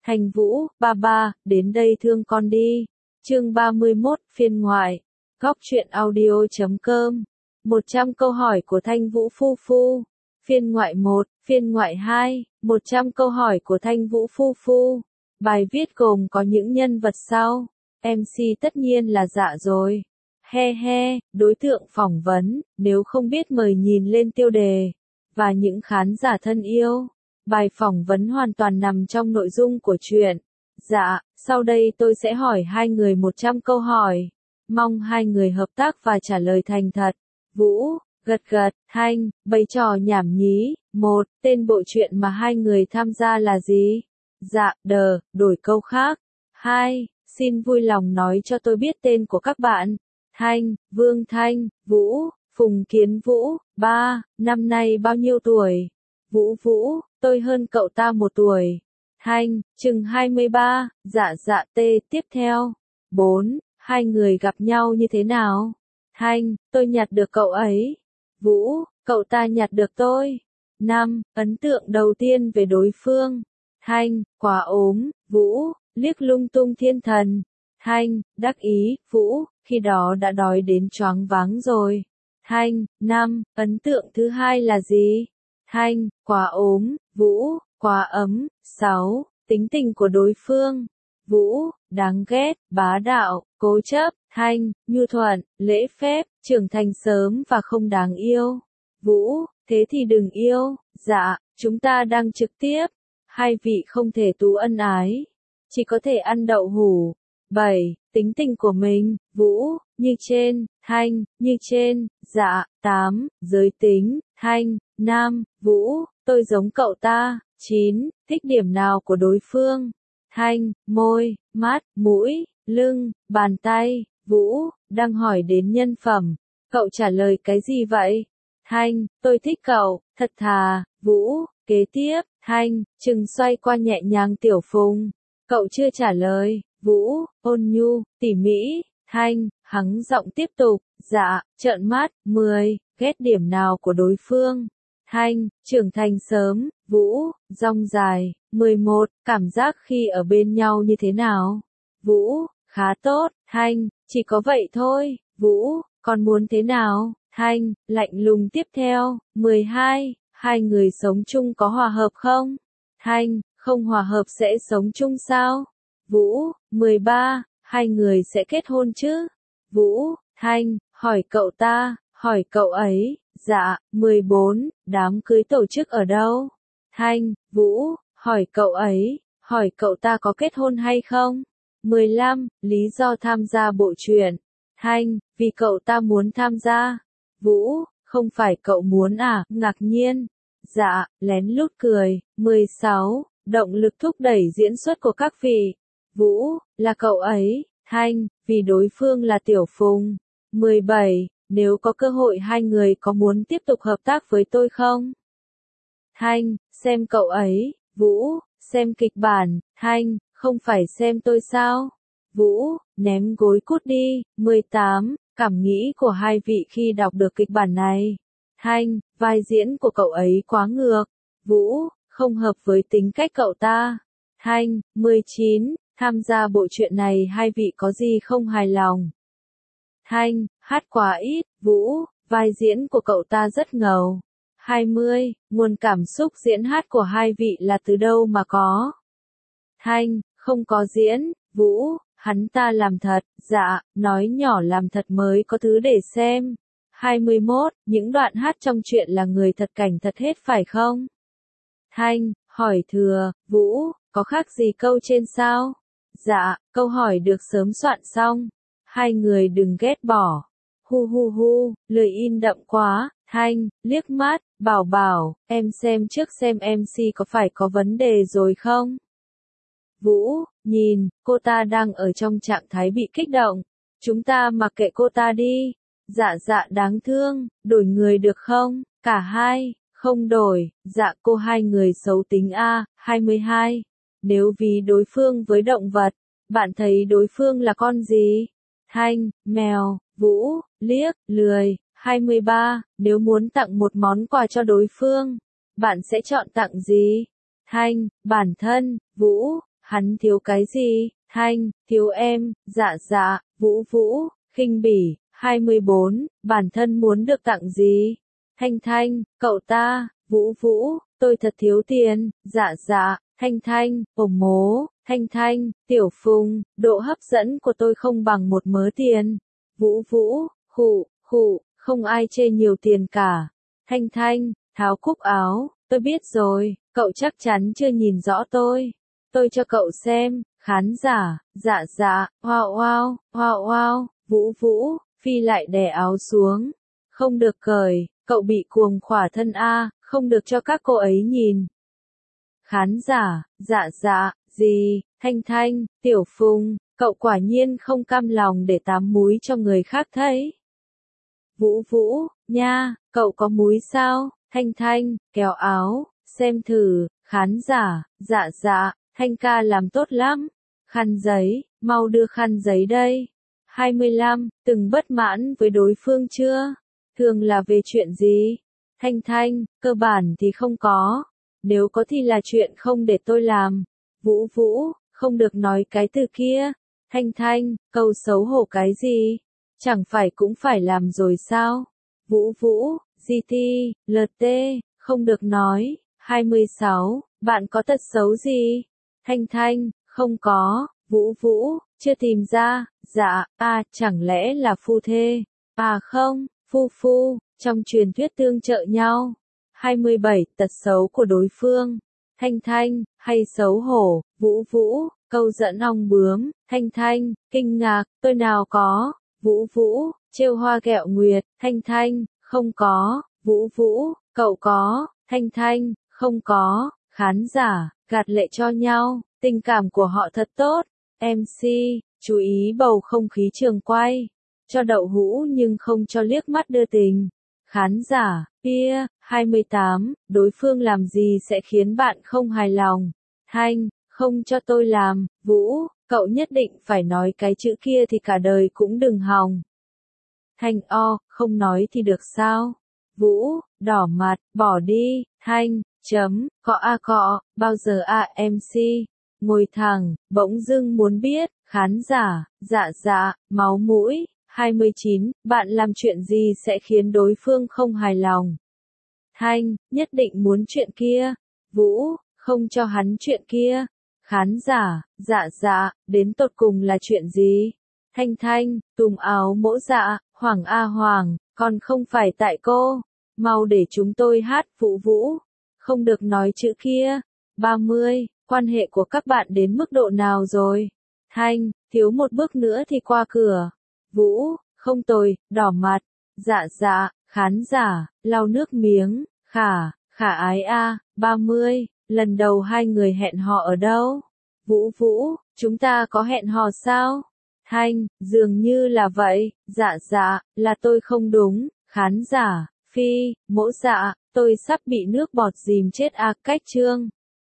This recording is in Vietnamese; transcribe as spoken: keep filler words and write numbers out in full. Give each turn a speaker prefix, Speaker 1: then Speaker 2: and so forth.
Speaker 1: Thành Vũ, ba ba, đến đây thương con đi. Chương ba mươi mốt, phiên ngoại. Góc truyện audio chấm com. một trăm câu hỏi của Thanh Vũ Phu Phu. Phiên ngoại một, phiên ngoại hai, một trăm câu hỏi của Thanh Vũ Phu Phu. Bài viết gồm có những nhân vật sau. em xê tất nhiên là Dạ rồi. He he, đối tượng phỏng vấn, nếu không biết mời nhìn lên tiêu đề. Và những khán giả thân yêu. Bài phỏng vấn hoàn toàn nằm trong nội dung của truyện. Dạ, sau đây tôi sẽ hỏi hai người một trăm câu hỏi. Mong hai người hợp tác và trả lời thành thật. Vũ, gật gật, Thanh, bày trò nhảm nhí. Một, tên bộ truyện mà hai người tham gia là gì? Dạ, đờ, đổi câu khác. Hai, xin vui lòng nói cho tôi biết tên của các bạn. Thanh, Vương Thanh, Vũ, Phùng Kiến Vũ. Ba, năm nay bao nhiêu tuổi? Vũ Vũ, tôi hơn cậu ta một tuổi. Thanh, chừng hai mươi ba, dạ dạ tê, tiếp theo. Bốn, hai người gặp nhau như thế nào? Thanh, tôi nhặt được cậu ấy. Vũ, cậu ta nhặt được tôi. Năm, ấn tượng đầu tiên về đối phương. Thanh, quá ốm. Vũ, liếc lung tung thiên thần. Thanh, đắc ý. Vũ, khi đó đã đói đến choáng váng rồi. Thanh, năm, ấn tượng thứ hai là gì? Thanh, quá ốm. Vũ, quá ấm. Sáu, tính tình của đối phương. Vũ, đáng ghét, bá đạo, cố chấp. Thanh, nhu thuận, lễ phép, trưởng thành sớm và không đáng yêu. Vũ, thế thì đừng yêu. Dạ, chúng ta đang trực tiếp. Hai vị không thể tú ân ái. Chỉ có thể ăn đậu hủ. Bảy, tính tình của mình. Vũ, như trên. Thanh, như trên. Dạ. Tám, giới tính. Thanh, nam. Vũ, tôi giống cậu ta. Chín, thích điểm nào của đối phương? Thanh, môi, mắt, mũi, lưng, bàn tay. Vũ, đang hỏi đến nhân phẩm. Cậu trả lời cái gì vậy? Thanh, tôi thích cậu, thật thà. Vũ, kế tiếp. Thanh, chừng xoay qua nhẹ nhàng Tiểu Phùng. Cậu chưa trả lời. Vũ, ôn nhu, tỉ mỉ. Thanh, hắng giọng tiếp tục. Dạ, trợn mắt. Mười, ghét điểm nào của đối phương? Thanh, trưởng thành sớm. Vũ, dong dài. Mười một, cảm giác khi ở bên nhau như thế nào? Vũ, khá tốt. Thanh, chỉ có vậy thôi. Vũ, còn muốn thế nào? Thanh, lạnh lùng tiếp theo. Mười hai, hai người sống chung có hòa hợp không? Thanh, không hòa hợp sẽ sống chung sao? Vũ, mười ba, hai người sẽ kết hôn chứ? Vũ, Thanh, hỏi cậu ta, hỏi cậu ấy. Dạ. Mười bốn, đám cưới tổ chức ở đâu? Thanh, Vũ, hỏi cậu ấy, hỏi cậu ta có kết hôn hay không? Mười lăm, lý do tham gia bộ truyện. Thanh, vì cậu ta muốn tham gia. Vũ, không phải cậu muốn à? Ngạc nhiên. Dạ, lén lút cười. Mười sáu, động lực thúc đẩy diễn xuất của các vị. Vũ, là cậu ấy. Thanh, vì đối phương là Tiểu Phùng. Mười bảy, nếu có cơ hội hai người có muốn tiếp tục hợp tác với tôi không? Thanh, xem cậu ấy. Vũ, xem kịch bản. Thanh, không phải xem tôi sao? Vũ, ném gối cút đi. Mười tám, cảm nghĩ của hai vị khi đọc được kịch bản này. Thanh, vai diễn của cậu ấy quá ngược. Vũ, không hợp với tính cách cậu ta. Thanh, mười chín, tham gia bộ truyện này hai vị có gì không hài lòng? Thanh, hát quá ít. Vũ, vai diễn của cậu ta rất ngầu. hai mươi, nguồn cảm xúc diễn hát của hai vị là từ đâu mà có? Thanh, không có diễn. Vũ, hắn ta làm thật. Dạ, nói nhỏ làm thật mới có thứ để xem. hai mươi mốt, những đoạn hát trong truyện là người thật cảnh thật hết phải không? Thanh, hỏi thừa. Vũ, có khác gì câu trên sao? Dạ, câu hỏi được sớm soạn xong. Hai người đừng ghét bỏ. Hu hu hu, lời in đậm quá. Thanh, liếc mắt, bảo bảo, em xem trước xem em xê có phải có vấn đề rồi không? Vũ, nhìn, cô ta đang ở trong trạng thái bị kích động. Chúng ta mặc kệ cô ta đi. Dạ dạ đáng thương, đổi người được không? Cả hai, không đổi. Dạ cô hai người xấu tính a. hai mươi hai. Nếu vì đối phương với động vật, bạn thấy đối phương là con gì? Thanh, mèo. Vũ, liếc, lười. hai mươi ba, nếu muốn tặng một món quà cho đối phương, bạn sẽ chọn tặng gì? Thanh, bản thân. Vũ, hắn thiếu cái gì? Thanh, thiếu em, dạ dạ, Vũ Vũ, khinh bỉ. hai mươi bốn, bản thân muốn được tặng gì? Thanh Thanh, cậu ta, Vũ Vũ, tôi thật thiếu tiền, dạ dạ, Thanh Thanh, ổng mố, Thanh Thanh, Tiểu Phùng, độ hấp dẫn của tôi không bằng một mớ tiền. Vũ Vũ, khụ, khụ, không ai chê nhiều tiền cả. Thanh Thanh, tháo cúc áo, tôi biết rồi, cậu chắc chắn chưa nhìn rõ tôi. Tôi cho cậu xem, khán giả, dạ dạ, wow wow, wow wow, Vũ Vũ, Phi lại đè áo xuống. Không được cởi, cậu bị cuồng khỏa thân a, không được cho các cô ấy nhìn. Khán giả, dạ dạ, gì, Thanh Thanh, Tiểu Phùng, cậu quả nhiên không cam lòng để tám múi cho người khác thấy. Vũ Vũ, nha, cậu có múi sao? Thanh Thanh, kéo áo, xem thử, khán giả, dạ dạ, Thanh ca làm tốt lắm. Khăn giấy, mau đưa khăn giấy đây. hai mươi lăm, từng bất mãn với đối phương chưa? Thường là về chuyện gì? Thanh Thanh, cơ bản thì không có. Nếu có thì là chuyện không để tôi làm. Vũ Vũ, không được nói cái từ kia. Thanh Thanh, câu xấu hổ cái gì? Chẳng phải cũng phải làm rồi sao? Vũ Vũ, giê tê, lờ tê, không được nói. hai mươi sáu, bạn có tật xấu gì? Thanh Thanh, không có. Vũ Vũ, chưa tìm ra. Dạ, à, chẳng lẽ là phu thê? À không, phu phu, trong truyền thuyết tương trợ nhau. hai mươi bảy, tật xấu của đối phương. Thanh Thanh, hay xấu hổ. Vũ Vũ, câu dẫn ong bướm. Thanh Thanh, kinh ngạc, tôi nào có. Vũ Vũ, trêu hoa ghẹo nguyệt. Thanh Thanh, không có. Vũ Vũ, cậu có. Thanh Thanh, không có. Khán giả, gạt lệ cho nhau, tình cảm của họ thật tốt. em xê, chú ý bầu không khí trường quay. Cho đậu hũ nhưng không cho liếc mắt đưa tình. Khán giả, kia, hai mươi tám, đối phương làm gì sẽ khiến bạn không hài lòng? Thanh, không cho tôi làm. Vũ, cậu nhất định phải nói cái chữ kia thì cả đời cũng đừng hòng. Thanh o, không nói thì được sao? Vũ, đỏ mặt, bỏ đi. Thanh, chấm, cọ a cọ, bao giờ a em xê? Ngồi thẳng, bỗng dưng muốn biết. Khán giả, dạ dạ, máu mũi. hai mươi chín, bạn làm chuyện gì sẽ khiến đối phương không hài lòng? Thanh, nhất định muốn chuyện kia. Vũ, không cho hắn chuyện kia. Khán giả, dạ dạ, đến tột cùng là chuyện gì? Thanh Thanh, tùm áo mỗ dạ, Hoàng a Hoàng, còn không phải tại cô. Mau để chúng tôi hát. Vũ Vũ, không được nói chữ kia. ba mươi, quan hệ của các bạn đến mức độ nào rồi? Thanh, thiếu một bước nữa thì qua cửa. Vũ, không tồi, đỏ mặt. Dạ dạ, khán giả, lau nước miếng. Khả, khả ái a, ba mươi, lần đầu hai người hẹn hò ở đâu? Vũ Vũ, chúng ta có hẹn hò sao? Thanh, dường như là vậy. Dạ dạ, là tôi không đúng. Khán giả, Phi, mỗ dạ, tôi sắp bị nước bọt dìm chết a. Cách chương